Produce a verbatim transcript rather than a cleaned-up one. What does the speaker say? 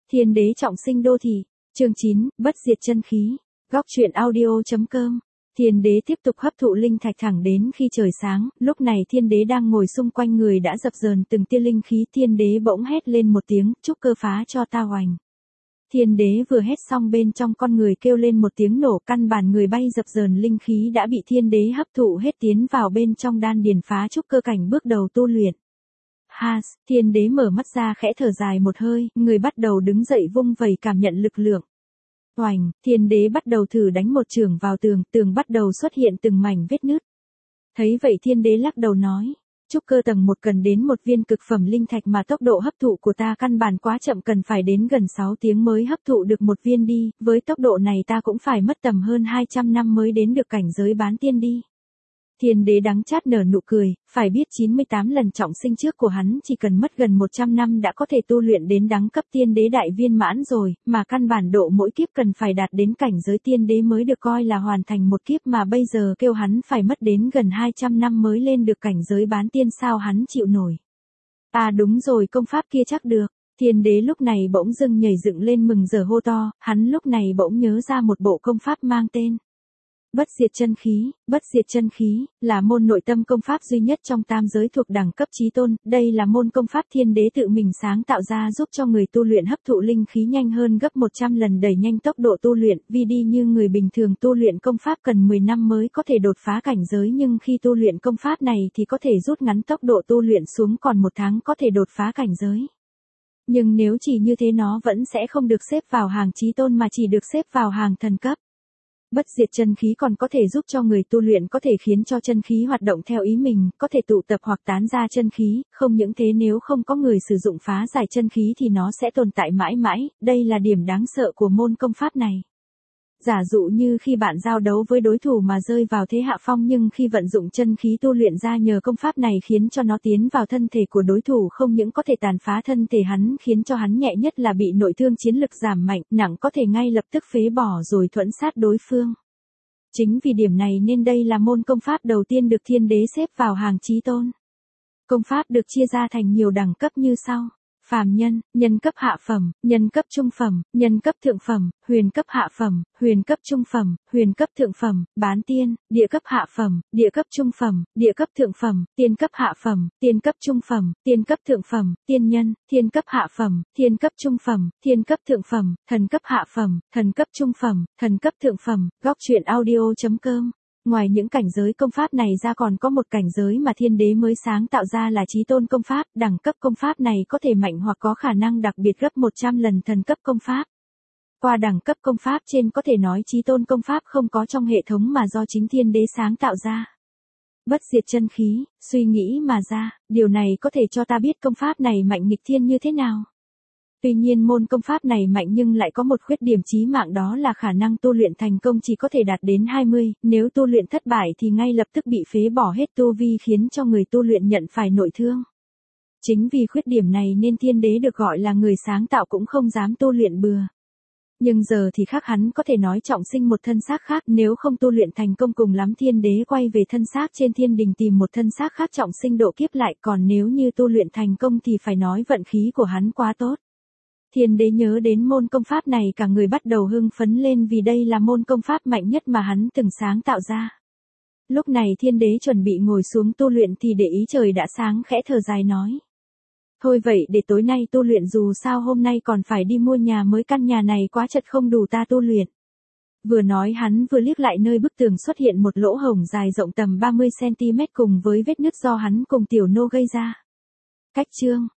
Thiên đế trọng sinh đô thị, chương chín, bất diệt chân khí, góc truyện audio.com. Thiên đế tiếp tục hấp thụ linh thạch thẳng đến khi trời sáng, lúc này thiên đế đang ngồi xung quanh người đã dập dờn từng tia linh khí, thiên đế bỗng hét lên một tiếng, trúc cơ phá cho ta hoành. Thiên đế vừa hét xong bên trong con người kêu lên một tiếng nổ, căn bản người bay dập dờn linh khí đã bị thiên đế hấp thụ hết tiến vào bên trong đan điền, phá trúc cơ cảnh bước đầu tu luyện. Ha, thiên đế mở mắt ra khẽ thở dài một hơi, người bắt đầu đứng dậy vung vẩy cảm nhận lực lượng. Oành, thiên đế bắt đầu thử đánh một chưởng vào tường, tường bắt đầu xuất hiện từng mảnh vết nứt. Thấy vậy thiên đế lắc đầu nói, trúc cơ tầng một cần đến một viên cực phẩm linh thạch mà tốc độ hấp thụ của ta căn bản quá chậm, cần phải đến gần sáu tiếng mới hấp thụ được một viên đi, với tốc độ này ta cũng phải mất tầm hơn hai trăm năm mới đến được cảnh giới bán tiên đi. Thiên đế đắng chát nở nụ cười, phải biết chín mươi tám lần trọng sinh trước của hắn chỉ cần mất gần một trăm năm đã có thể tu luyện đến đẳng cấp tiên đế đại viên mãn rồi, mà căn bản độ mỗi kiếp cần phải đạt đến cảnh giới tiên đế mới được coi là hoàn thành một kiếp, mà bây giờ kêu hắn phải mất đến gần hai trăm năm mới lên được cảnh giới bán tiên, sao hắn chịu nổi. À đúng rồi, công pháp kia chắc được. Thiên đế lúc này bỗng dưng nhảy dựng lên mừng rỡ hô to, hắn lúc này bỗng nhớ ra một bộ công pháp mang tên Bất diệt chân khí. Bất diệt chân khí là môn nội tâm công pháp duy nhất trong tam giới thuộc đẳng cấp chí tôn, đây là môn công pháp thiên đế tự mình sáng tạo ra, giúp cho người tu luyện hấp thụ linh khí nhanh hơn gấp một trăm lần, đẩy nhanh tốc độ tu luyện, vì đi như người bình thường tu luyện công pháp cần mười năm mới có thể đột phá cảnh giới, nhưng khi tu luyện công pháp này thì có thể rút ngắn tốc độ tu luyện xuống còn một tháng có thể đột phá cảnh giới. Nhưng nếu chỉ như thế nó vẫn sẽ không được xếp vào hàng chí tôn mà chỉ được xếp vào hàng thần cấp. Bất diệt chân khí còn có thể giúp cho người tu luyện có thể khiến cho chân khí hoạt động theo ý mình, có thể tụ tập hoặc tán ra chân khí, không những thế nếu không có người sử dụng phá giải chân khí thì nó sẽ tồn tại mãi mãi, đây là điểm đáng sợ của môn công pháp này. Giả dụ như khi bạn giao đấu với đối thủ mà rơi vào thế hạ phong, nhưng khi vận dụng chân khí tu luyện ra nhờ công pháp này khiến cho nó tiến vào thân thể của đối thủ, không những có thể tàn phá thân thể hắn, khiến cho hắn nhẹ nhất là bị nội thương chiến lực giảm mạnh, nặng có thể ngay lập tức phế bỏ rồi thuẫn sát đối phương. Chính vì điểm này nên đây là môn công pháp đầu tiên được thiên đế xếp vào hàng chí tôn. Công pháp được chia ra thành nhiều đẳng cấp như sau. Phàm nhân, nhân cấp hạ phẩm, nhân cấp trung phẩm, nhân cấp thượng phẩm, huyền cấp hạ phẩm, huyền cấp trung phẩm, huyền cấp thượng phẩm, bán tiên, địa cấp hạ phẩm, địa cấp trung phẩm, địa cấp thượng phẩm, tiên cấp hạ phẩm, tiên cấp trung phẩm, tiên cấp thượng phẩm, tiên nhân, thiên cấp hạ phẩm, thiên cấp trung phẩm, thiên cấp thượng phẩm, thần cấp hạ phẩm, thần cấp trung phẩm, thần cấp thượng phẩm, góc truyện audio.com. Ngoài những cảnh giới công pháp này ra còn có một cảnh giới mà thiên đế mới sáng tạo ra là chí tôn công pháp, đẳng cấp công pháp này có thể mạnh hoặc có khả năng đặc biệt gấp một trăm lần thần cấp công pháp. Qua đẳng cấp công pháp trên có thể nói chí tôn công pháp không có trong hệ thống mà do chính thiên đế sáng tạo ra. Bất diệt chân khí, suy nghĩ mà ra, điều này có thể cho ta biết công pháp này mạnh nghịch thiên như thế nào. Tuy nhiên môn công pháp này mạnh nhưng lại có một khuyết điểm chí mạng, đó là khả năng tu luyện thành công chỉ có thể đạt đến hai mươi, nếu tu luyện thất bại thì ngay lập tức bị phế bỏ hết tu vi, khiến cho người tu luyện nhận phải nội thương. Chính vì khuyết điểm này nên thiên đế được gọi là người sáng tạo cũng không dám tu luyện bừa. Nhưng giờ thì khác, hắn có thể nói trọng sinh một thân xác khác, nếu không tu luyện thành công cùng lắm thiên đế quay về thân xác trên thiên đình tìm một thân xác khác trọng sinh độ kiếp lại, còn nếu như tu luyện thành công thì phải nói vận khí của hắn quá tốt. Thiên đế nhớ đến môn công pháp này cả người bắt đầu hưng phấn lên, vì đây là môn công pháp mạnh nhất mà hắn từng sáng tạo ra. Lúc này thiên đế chuẩn bị ngồi xuống tu luyện thì để ý trời đã sáng, khẽ thở dài nói. Thôi vậy để tối nay tu luyện, dù sao hôm nay còn phải đi mua nhà mới, căn nhà này quá chật không đủ ta tu luyện. Vừa nói hắn vừa liếc lại nơi bức tường xuất hiện một lỗ hổng dài rộng tầm ba mươi xăng ti mét cùng với vết nứt do hắn cùng tiểu nô gây ra. Cách chương